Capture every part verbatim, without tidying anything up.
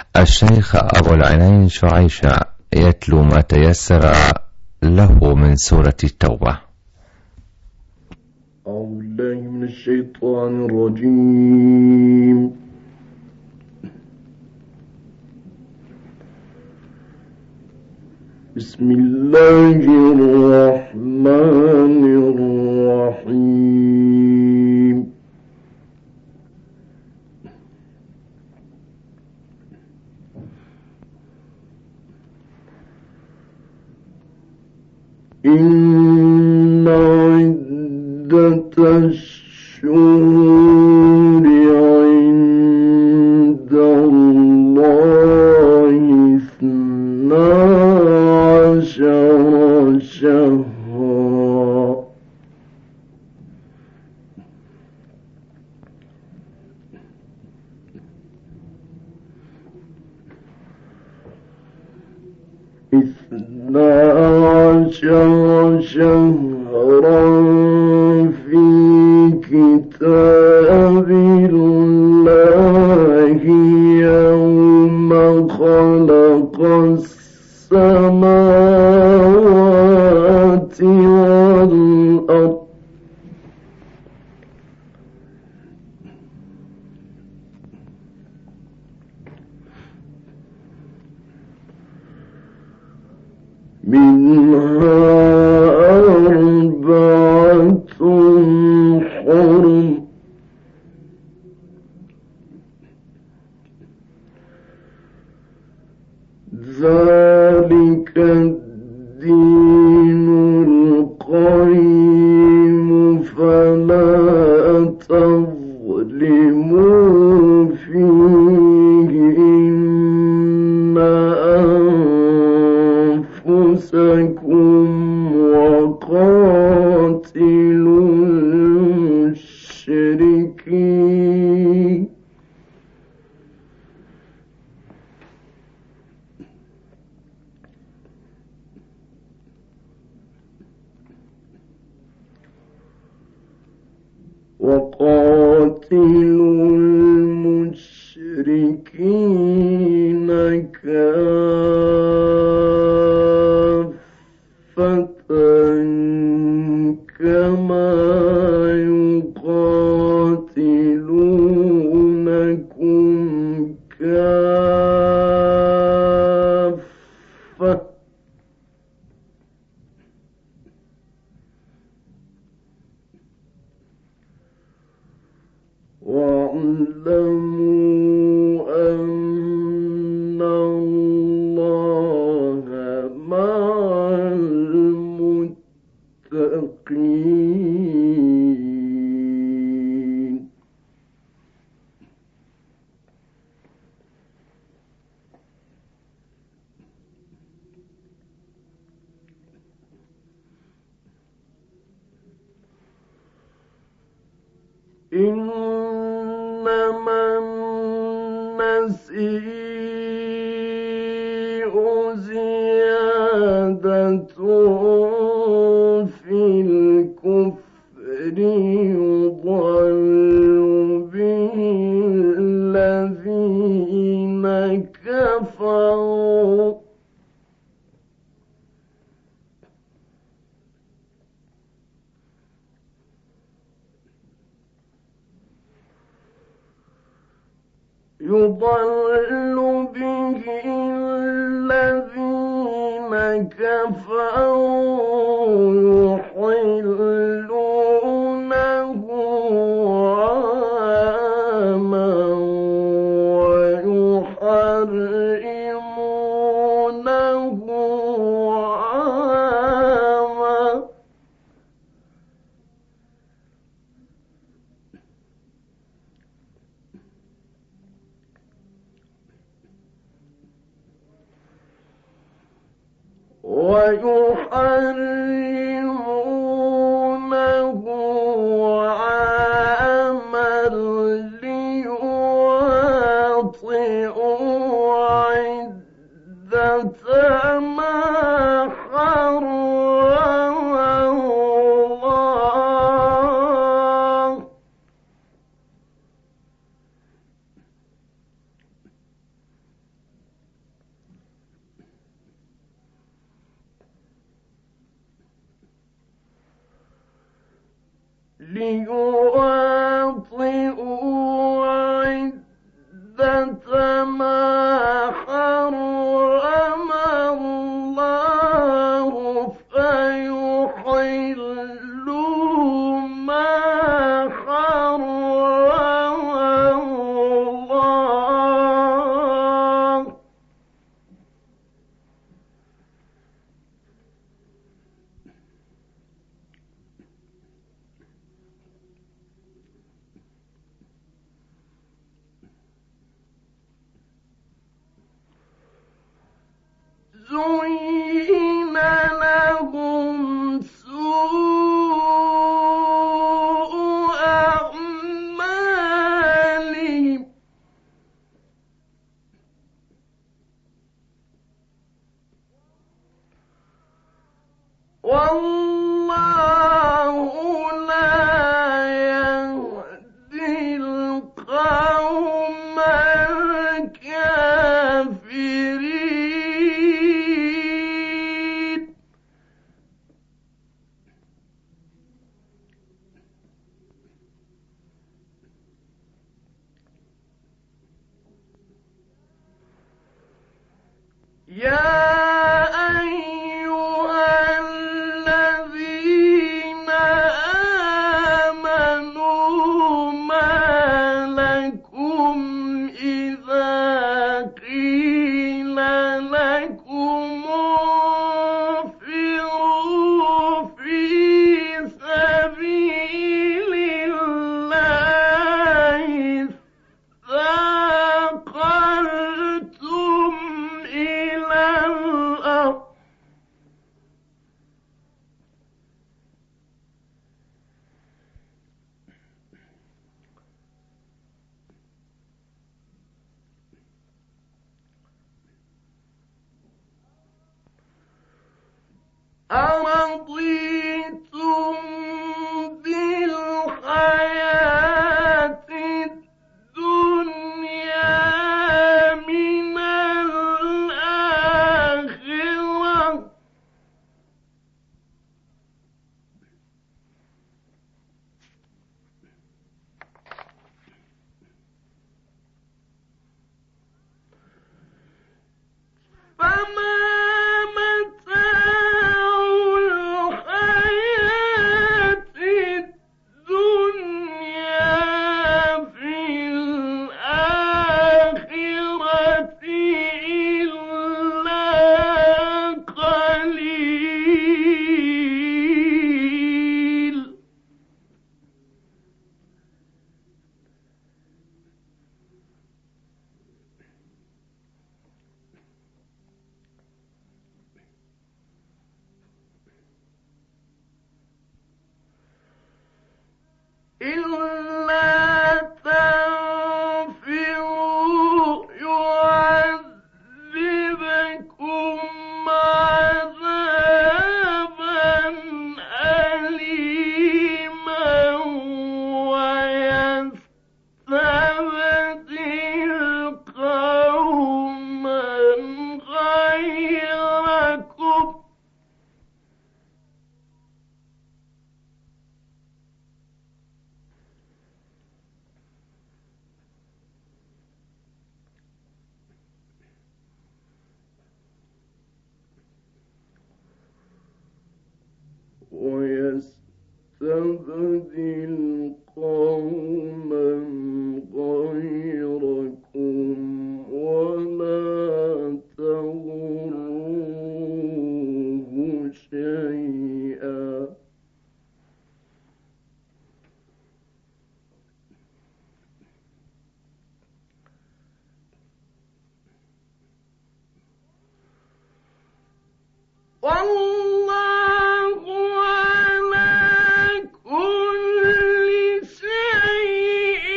الشيخ أبو العينين شعيشة يتلو ما تيسر له من سورة التوبة. أعوذ بالله من الشيطان الرجيم. بسم الله الرحمن الرحيم. إن عدة الشهور عند الله اثنا عشر شهرا اثنا عشر شهرا في كتاب الله يوم خلق السماوات والأرض منها أربعة حرم ذلك الدين القيم فلا تظلموا فيهن أنفسكم وقاتلوا المشركين وقاتلوا المشركين كافة كما يقاتلونكم كافة واعلموا أن الله مع المتقين. إنما النسيء زيادة في الكفر يضل به الذين كفروا يضل به الذين كفروا يحلونه عاما ويحرمونه عاما ويحرمونه عاما ليواطئوا عدة ما حرم الله ليواطئوا عدة ما حرم الله فيحلوا ما حرم الله. زين لهم سوء أعمالهم والله لا يهدي القوم الكافرين. يا أيها الذين آمنوا ما لكم إذا قيل لكم انفروا في سبيل الله ثاقلتم إلى الأرض أرضيتم بالحياة الدنيا من الآخرة فما متاع الحياة الدنيا في الآخرة إلا قليل. إلا تنفروا يعذبكم عذابا أليما ويستبدل قوما غيركم ويستبدل قوما غيركم ولا تضروه شيئا والله على كل شيء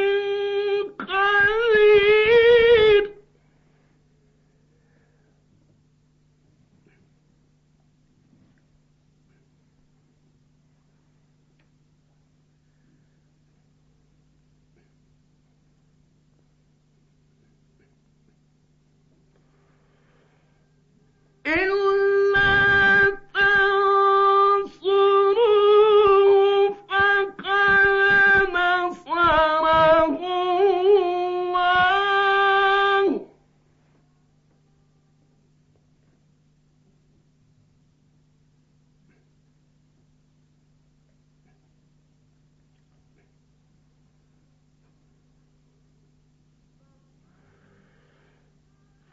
قدير. إلا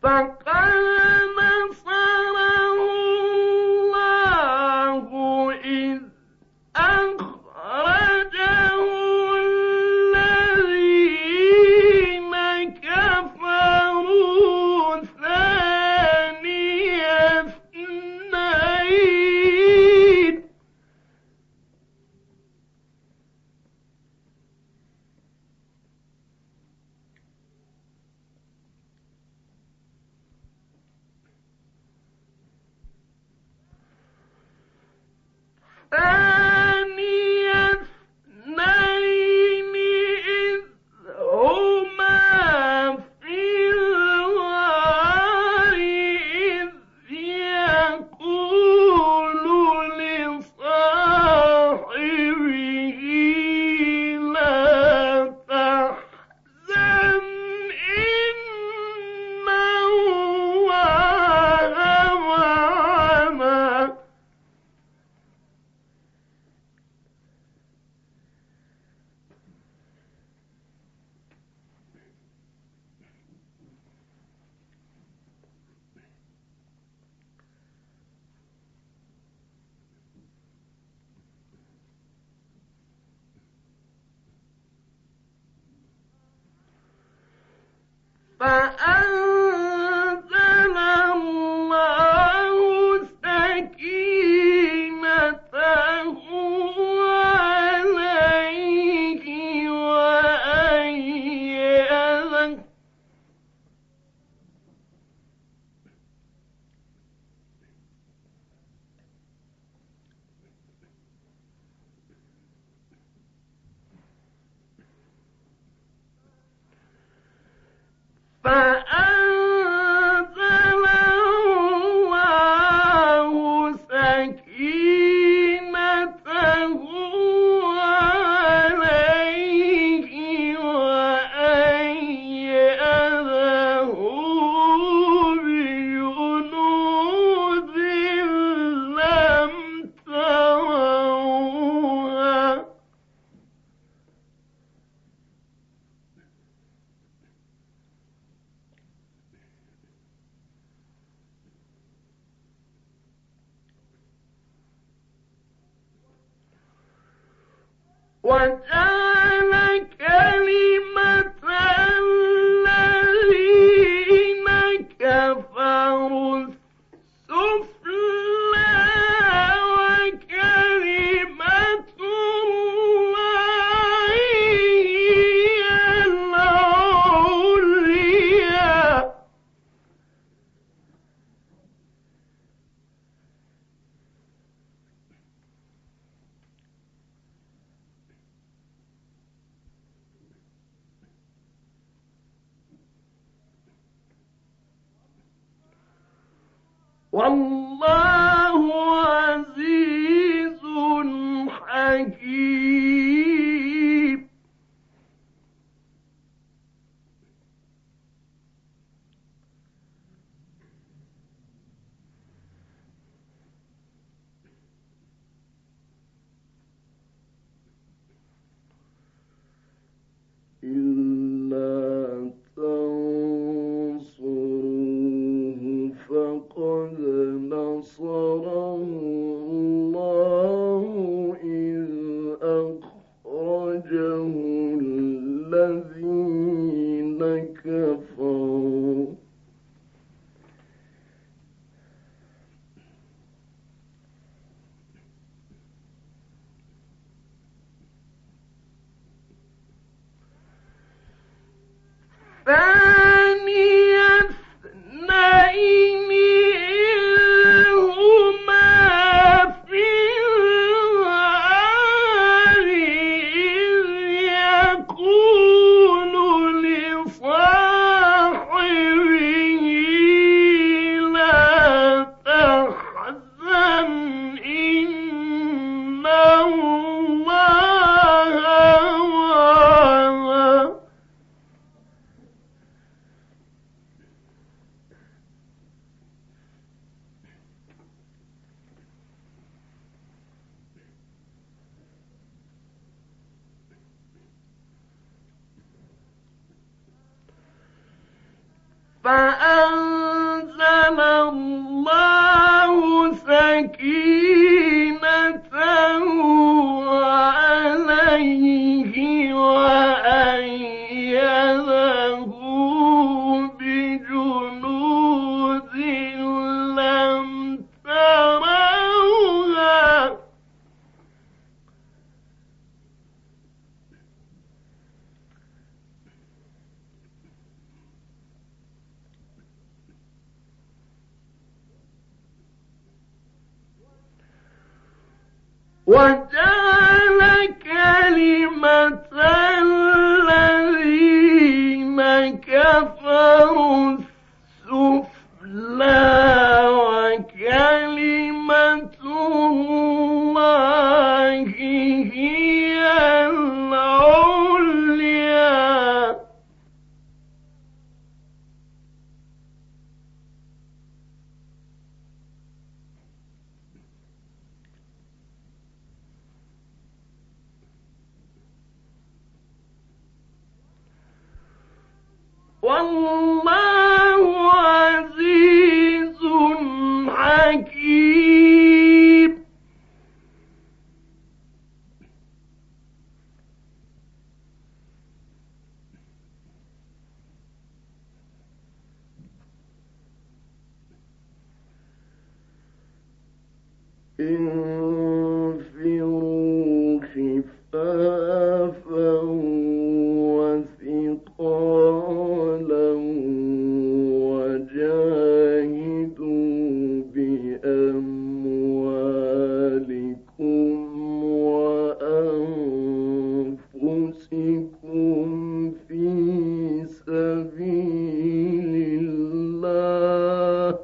فأنزل الله سكينته عليه وأيده فأنزل الله سكينته عليه وأيده بجنود لم تروها وجعل كلمة الذين كفروا السفلى وكلمة الله هي العليا والله عزيز حكيم إلا تنصروه فقد نصره الله إذ أخرجه الذين كفروا ثاني اثنين إذ هما في الغار إذ يقول لصاحبه لا تحزن إن الله معنا فأنزل الله سكينته عليه وأيده بجنود لم تروها وجعل كلمة الذين كفروا السفلى وكلمة الله هي العليا والله عزيز حكيم انفروا خفافا وثقالا وجاهدوا بأموالكم وأنفسكم في سبيل الله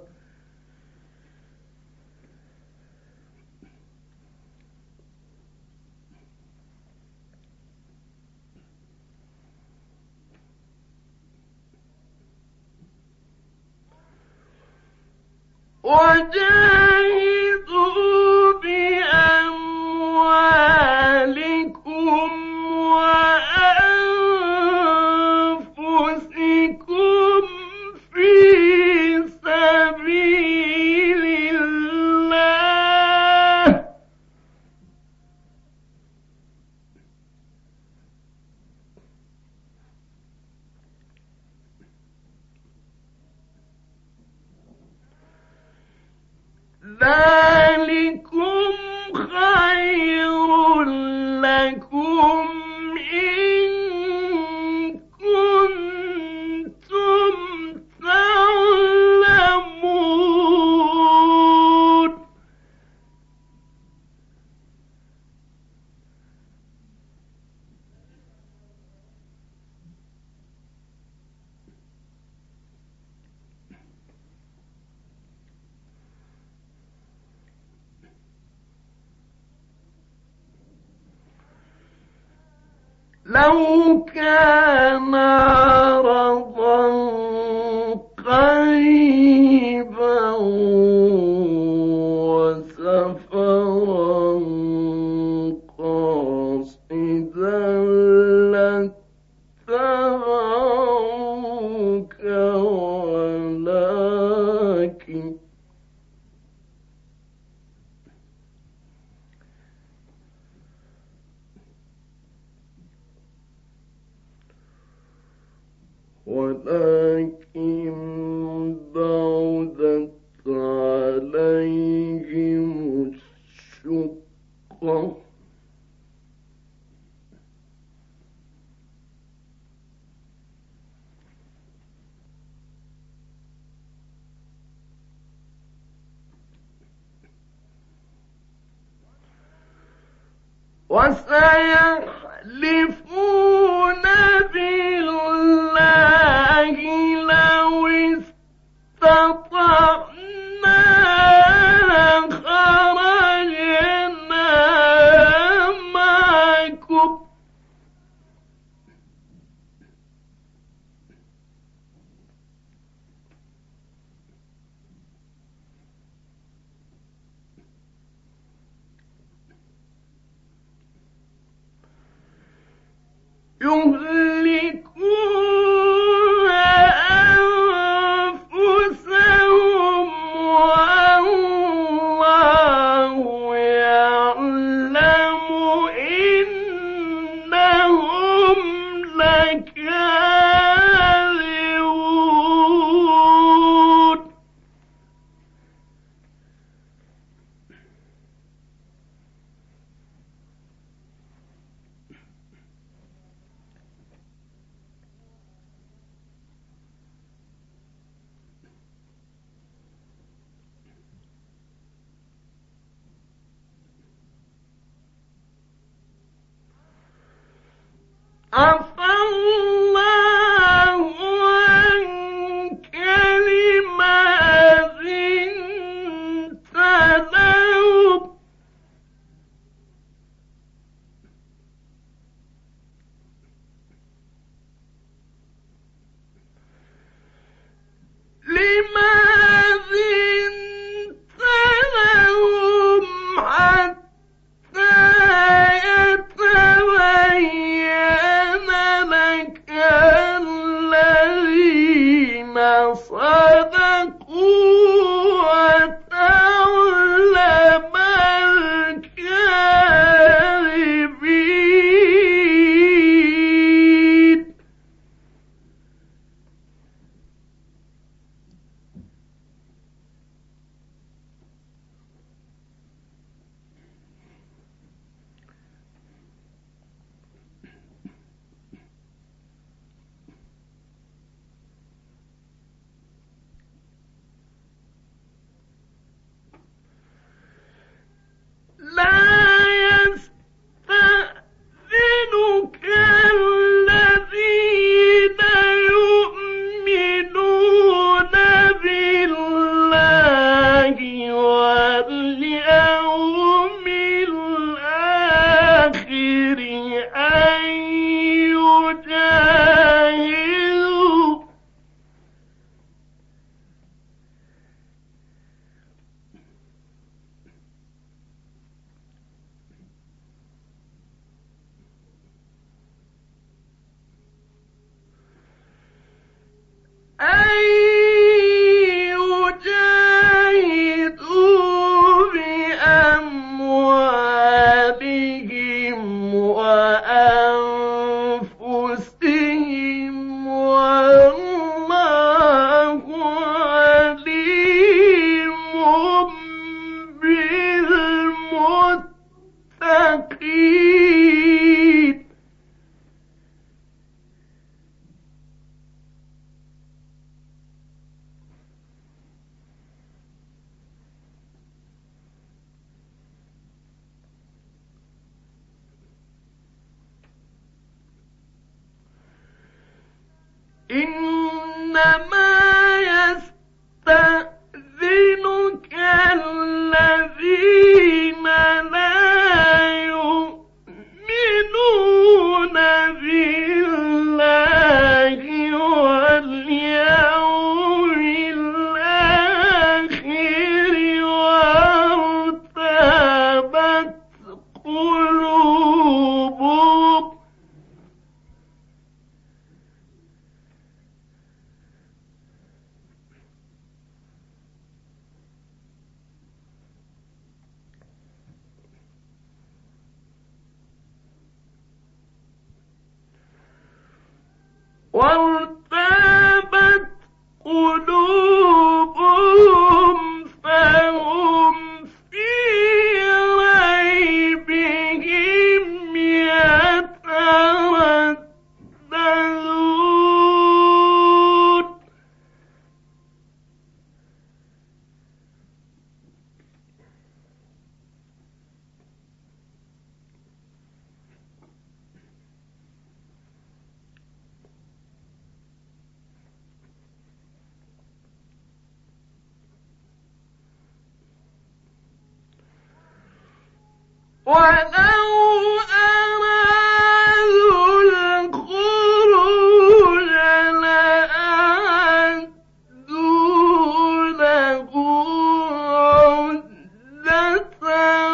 وجاهدوا بأموالكم وأنفسكم في سبيل الله ذلكم خير لكم إن كنتم تعلمون لو كان عرضا قريبا وسفرا قاصدا لاتبعوك ولكن ولكن بعدت عليهم الشقة وسيحلفون بالله لو استطعنا لخرجنا معكم يهلكون أنفسهم عفى الله عنك لما أذنت لهم لما أذنت لهم حتى يتبين لك الذين صدقوا وتعلم الكاذبين. لا يستأذنك الذين يؤمنون بالله واليوم الآخر أن يجاهدوا أن يجاهدوا بأموالهم وأنفسهم والله عليم بالمتقين. إنما يستأذنك الذين لا يؤمنون بالله واليوم الآخر وارتابت قلوبهم وارتابت قلوبهم فهم في ريبهم يترددون. ولو أرادوا الخروج لأعدوا له عدة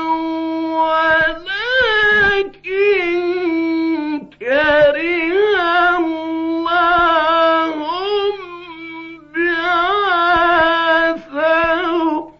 ولكن كره الله بعاثهم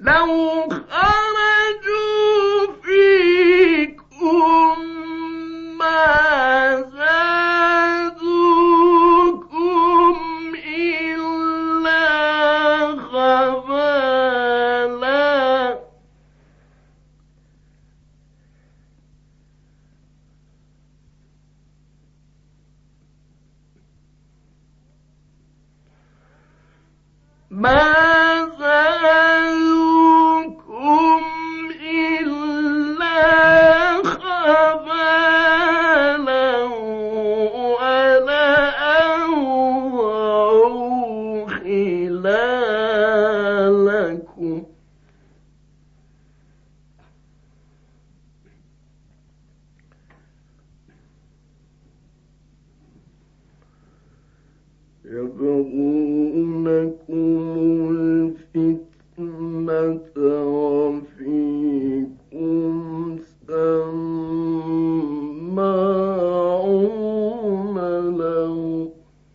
لو خرجوا فيكم ما زادوكم إلا خبالا ما زادوكم إلا خبالا ولأوضعوا خلالكم يبغونكم الفتنة وفيكم سماعون لهم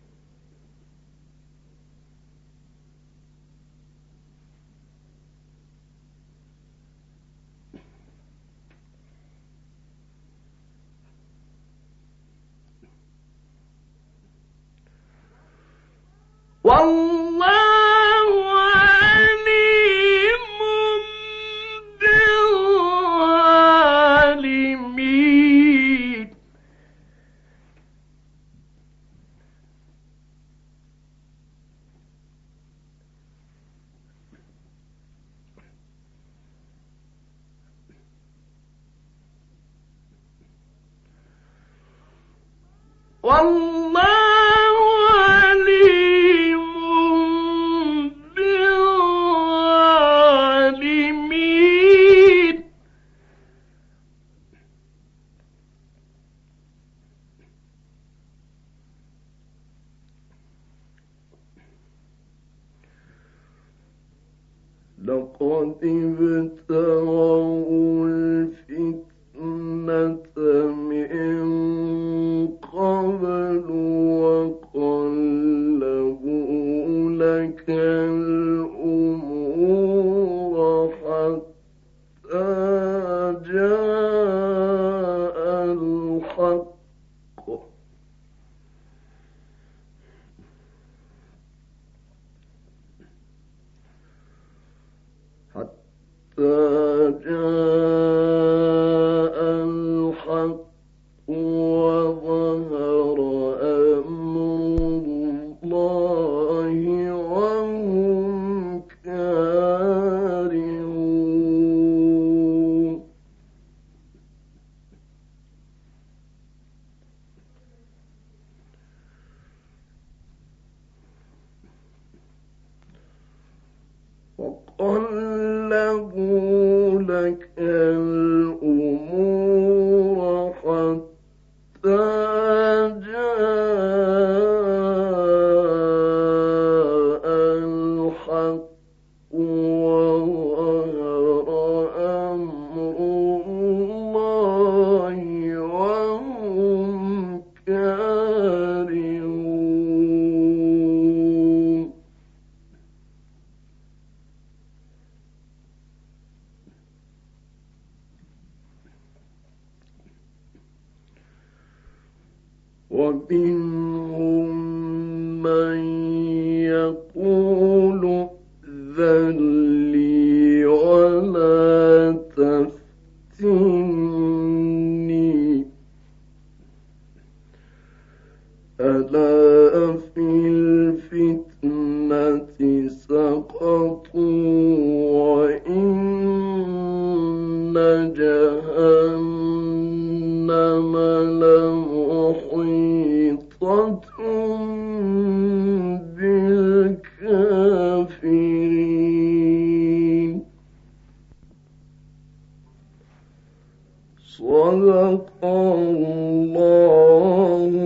والله عليم بالظالمين والله عليم بالظالمين لقد ابتغوا الفتنة من قبل وقلبوا لك الأمور حتى جاء الحق حتى جاء الحق وظهر أمر الله وهم كارهون وقلبوا لك الأمور حتى جاء الحق وظهر أمر الله وهم كارهون ومنهم من يقول ائذن لي ولا تفتني ألا في الفتنة سقطوا وإن جهنم لمحيطة بالكافرين صدق الله